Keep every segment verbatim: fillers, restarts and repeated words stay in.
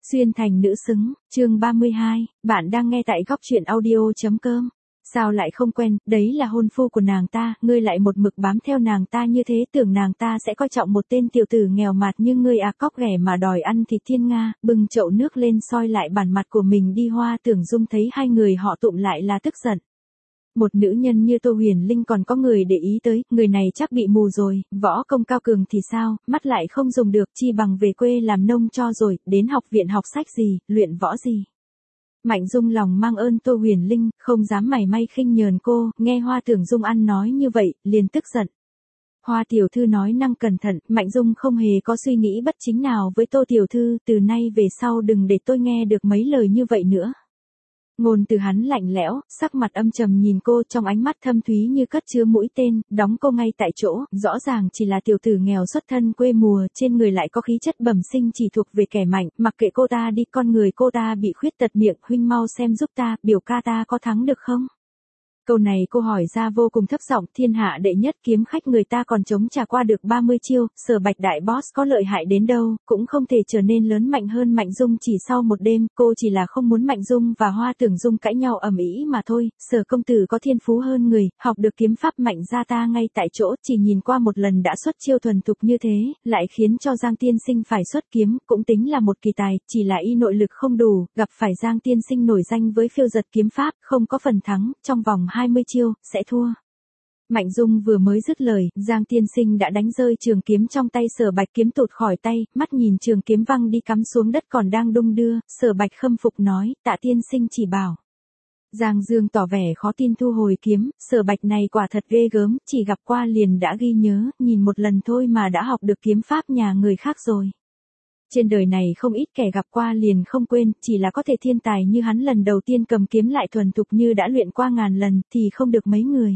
Xuyên thành nữ xứng, chương ba mươi hai, bạn đang nghe tại góc truyện audio.com. Sao lại không quen, đấy là hôn phu của nàng ta, ngươi lại một mực bám theo nàng ta như thế, tưởng nàng ta sẽ coi trọng một tên tiểu tử nghèo mạt như ngươi à, cóc ghẻ mà đòi ăn thịt thiên nga, bưng chậu nước lên soi lại bản mặt của mình đi. Hoa Tưởng Dung thấy hai người họ tụm lại là tức giận. Một nữ nhân như Tô Huyền Linh còn có người để ý tới, người này chắc bị mù rồi, võ công cao cường thì sao, mắt lại không dùng được, chi bằng về quê làm nông cho rồi, đến học viện học sách gì, luyện võ gì. Mạnh Dung lòng mang ơn Tô Huyền Linh, không dám mảy may khinh nhờn cô, nghe Hoa Tưởng Dung ăn nói như vậy, liền tức giận. Hoa tiểu thư nói năng cẩn thận, Mạnh Dung không hề có suy nghĩ bất chính nào với Tô tiểu thư, từ nay về sau đừng để tôi nghe được mấy lời như vậy nữa. Ngôn từ hắn lạnh lẽo, sắc mặt âm trầm nhìn cô, trong ánh mắt thâm thúy như cất chứa mũi tên, đóng cô ngay tại chỗ, rõ ràng chỉ là tiểu tử nghèo xuất thân quê mùa, trên người lại có khí chất bẩm sinh chỉ thuộc về kẻ mạnh, mặc kệ cô ta đi, con người cô ta bị khuyết tật miệng, huynh mau xem giúp ta, biểu ca ta có thắng được không? Câu này cô hỏi ra vô cùng thấp giọng, thiên hạ đệ nhất kiếm khách người ta còn chống trả qua được ba mươi chiêu, Sở Bạch đại boss có lợi hại đến đâu, cũng không thể trở nên lớn mạnh hơn Mạnh Dung chỉ sau một đêm, cô chỉ là không muốn Mạnh Dung và Hoa Tưởng Dung cãi nhau ầm ĩ mà thôi. Sở công tử có thiên phú hơn người, học được kiếm pháp mạnh ra ta ngay tại chỗ, chỉ nhìn qua một lần đã xuất chiêu thuần thục như thế, lại khiến cho Giang tiên sinh phải xuất kiếm, cũng tính là một kỳ tài, chỉ là y nội lực không đủ, gặp phải Giang tiên sinh nổi danh với phiêu giật kiếm pháp, không có phần thắng, trong vòng hai mươi chiêu, sẽ thua. Mạnh Dung vừa mới dứt lời, Giang tiên sinh đã đánh rơi trường kiếm trong tay Sở Bạch, kiếm tụt khỏi tay, mắt nhìn trường kiếm văng đi cắm xuống đất còn đang đung đưa, Sở Bạch khâm phục nói, tạ tiên sinh chỉ bảo. Giang Dương tỏ vẻ khó tin thu hồi kiếm, Sở Bạch này quả thật ghê gớm, chỉ gặp qua liền đã ghi nhớ, nhìn một lần thôi mà đã học được kiếm pháp nhà người khác rồi. Trên đời này không ít kẻ gặp qua liền không quên, chỉ là có thể thiên tài như hắn lần đầu tiên cầm kiếm lại thuần thục như đã luyện qua ngàn lần, thì không được mấy người.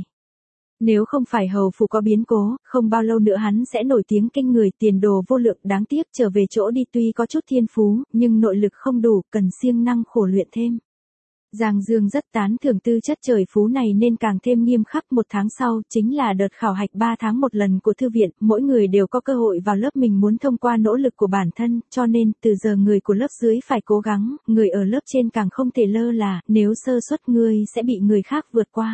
Nếu không phải hầu phủ có biến cố, không bao lâu nữa hắn sẽ nổi tiếng kinh người, tiền đồ vô lượng, đáng tiếc trở về chỗ đi tuy có chút thiên phú, nhưng nội lực không đủ, cần siêng năng khổ luyện thêm. Giang Dương rất tán thưởng tư chất trời phú này nên càng thêm nghiêm khắc. Một tháng sau, chính là đợt khảo hạch ba tháng một lần của thư viện, mỗi người đều có cơ hội vào lớp mình muốn thông qua nỗ lực của bản thân, cho nên, từ giờ người của lớp dưới phải cố gắng, người ở lớp trên càng không thể lơ là, nếu sơ suất ngươi sẽ bị người khác vượt qua.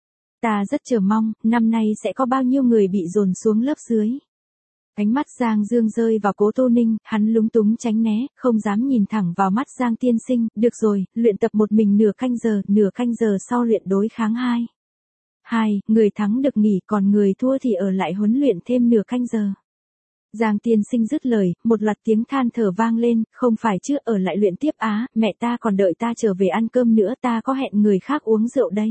Ta rất chờ mong, năm nay sẽ có bao nhiêu người bị dồn xuống lớp dưới. Ánh mắt Giang Dương rơi vào Cố Tô Ninh, hắn lúng túng tránh né, không dám nhìn thẳng vào mắt Giang tiên sinh, được rồi, luyện tập một mình nửa canh giờ, nửa canh giờ sau luyện đối kháng hai. Hai, người thắng được nghỉ, còn người thua thì ở lại huấn luyện thêm nửa canh giờ. Giang tiên sinh dứt lời, một loạt tiếng than thở vang lên, không phải chứ, ở lại luyện tiếp á, mẹ ta còn đợi ta trở về ăn cơm nữa, ta có hẹn người khác uống rượu đây.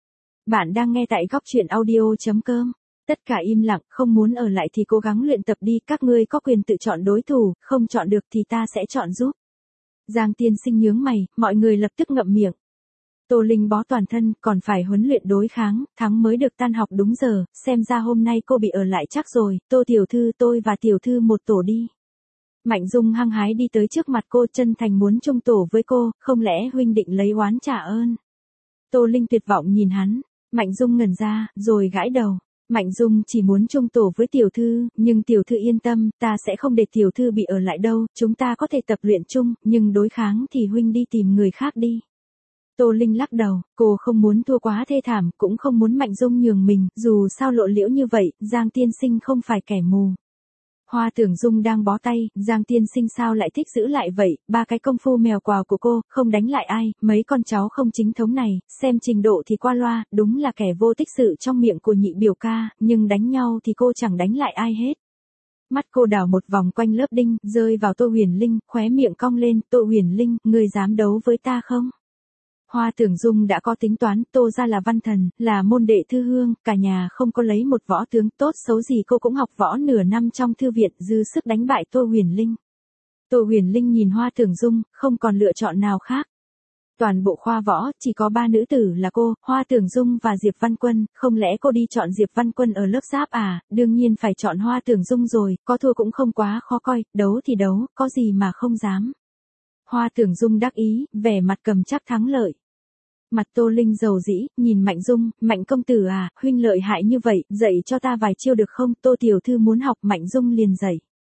Bạn đang nghe tại góc truyện audio.com. Tất cả im lặng, không muốn ở lại thì cố gắng luyện tập đi, các ngươi có quyền tự chọn đối thủ, không chọn được thì ta sẽ chọn giúp. Giang tiên sinh nhướng mày, mọi người lập tức ngậm miệng. Tô Linh bó toàn thân, còn phải huấn luyện đối kháng, thắng mới được tan học đúng giờ, xem ra hôm nay cô bị ở lại chắc rồi, Tô tiểu thư, tôi và tiểu thư một tổ đi. Mạnh Dung hăng hái đi tới trước mặt cô, chân thành muốn chung tổ với cô, không lẽ huynh định lấy oán trả ơn. Tô Linh tuyệt vọng nhìn hắn, Mạnh Dung ngẩn ra, rồi gãi đầu. Mạnh Dung chỉ muốn chung tổ với tiểu thư, nhưng tiểu thư yên tâm, ta sẽ không để tiểu thư bị ở lại đâu, chúng ta có thể tập luyện chung, nhưng đối kháng thì huynh đi tìm người khác đi. Tô Linh lắc đầu, cô không muốn thua quá thê thảm, cũng không muốn Mạnh Dung nhường mình, dù sao lộ liễu như vậy, Giang tiên sinh không phải kẻ mù. Hoa Tưởng Dung đang bó tay, Giang tiên sinh sao lại thích giữ lại vậy, ba cái công phu mèo quào của cô, không đánh lại ai, mấy con cháu không chính thống này, xem trình độ thì qua loa, đúng là kẻ vô tích sự trong miệng của nhị biểu ca, nhưng đánh nhau thì cô chẳng đánh lại ai hết. Mắt cô đảo một vòng quanh lớp đinh, rơi vào Tô Huyền Linh, khóe miệng cong lên, Tô Huyền Linh, ngươi dám đấu với ta không? Hoa Tưởng Dung đã có tính toán, Tô gia là văn thần, là môn đệ thư hương, cả nhà không có lấy một võ tướng, tốt xấu gì cô cũng học võ nửa năm trong thư viện, dư sức đánh bại Tô Huyền Linh. Tô Huyền Linh nhìn Hoa Tưởng Dung, không còn lựa chọn nào khác. Toàn bộ khoa võ, chỉ có ba nữ tử là cô, Hoa Tưởng Dung và Diệp Văn Quân, không lẽ cô đi chọn Diệp Văn Quân ở lớp giáp à, đương nhiên phải chọn Hoa Tưởng Dung rồi, có thua cũng không quá khó coi, đấu thì đấu, có gì mà không dám. Hoa Tưởng Dung đắc ý, vẻ mặt cầm chắc thắng lợi. Mặt Tô Linh dầu dĩ, nhìn Mạnh Dung, Mạnh công tử à, huynh lợi hại như vậy, dạy cho ta vài chiêu được không, Tô tiểu thư muốn học. Mạnh Dung liền dạy.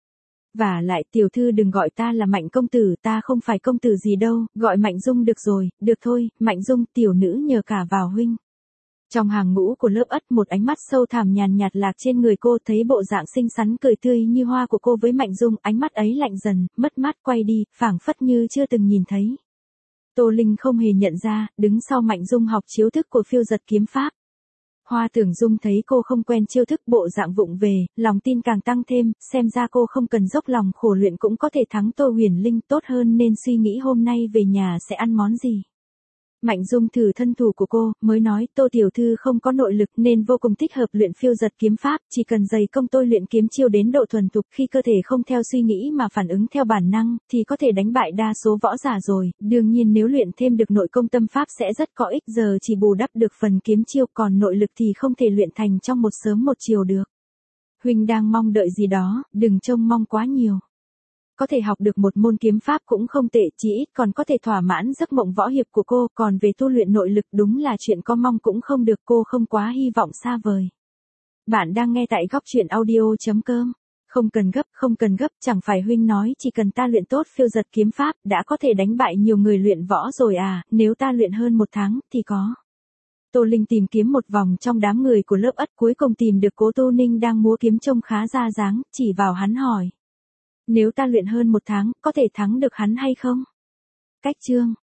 Và lại tiểu thư đừng gọi ta là Mạnh công tử, ta không phải công tử gì đâu, gọi Mạnh Dung được rồi, được thôi, Mạnh Dung tiểu nữ nhờ cả vào huynh. Trong hàng ngũ của lớp ất một ánh mắt sâu thẳm nhàn nhạt lạc trên người cô, thấy bộ dạng xinh xắn cười tươi như hoa của cô với Mạnh Dung, ánh mắt ấy lạnh dần, mất mát quay đi, phảng phất như chưa từng nhìn thấy. Tô Linh không hề nhận ra, đứng sau Mạnh Dung học chiêu thức của phiêu giật kiếm pháp. Hoa Tưởng Dung thấy cô không quen chiêu thức, bộ dạng vụng về, lòng tin càng tăng thêm, xem ra cô không cần dốc lòng khổ luyện cũng có thể thắng Tô Huyền Linh, tốt hơn nên suy nghĩ hôm nay về nhà sẽ ăn món gì. Mạnh Dung thử thân thủ của cô, mới nói Tô tiểu thư không có nội lực nên vô cùng thích hợp luyện phiêu giật kiếm pháp, chỉ cần dày công tôi luyện kiếm chiêu đến độ thuần thục, khi cơ thể không theo suy nghĩ mà phản ứng theo bản năng, thì có thể đánh bại đa số võ giả rồi, đương nhiên nếu luyện thêm được nội công tâm pháp sẽ rất có ích, giờ chỉ bù đắp được phần kiếm chiêu, còn nội lực thì không thể luyện thành trong một sớm một chiều được. Huynh đang mong đợi gì đó, đừng trông mong quá nhiều. Có thể học được một môn kiếm pháp cũng không tệ, chỉ ít còn có thể thỏa mãn giấc mộng võ hiệp của cô, còn về tu luyện nội lực đúng là chuyện có mong cũng không được, cô không quá hy vọng xa vời. Bạn đang nghe tại góc truyện audio chấm com. Không cần gấp, không cần gấp, chẳng phải huynh nói chỉ cần ta luyện tốt phiêu giật kiếm pháp, đã có thể đánh bại nhiều người luyện võ rồi à, nếu ta luyện hơn một tháng, thì có. Tô Linh tìm kiếm một vòng trong đám người của lớp ất, cuối cùng tìm được Cố Tô Ninh đang múa kiếm trông khá ra dáng, chỉ vào hắn hỏi. Nếu ta luyện hơn một tháng, có thể thắng được hắn hay không? Cách chương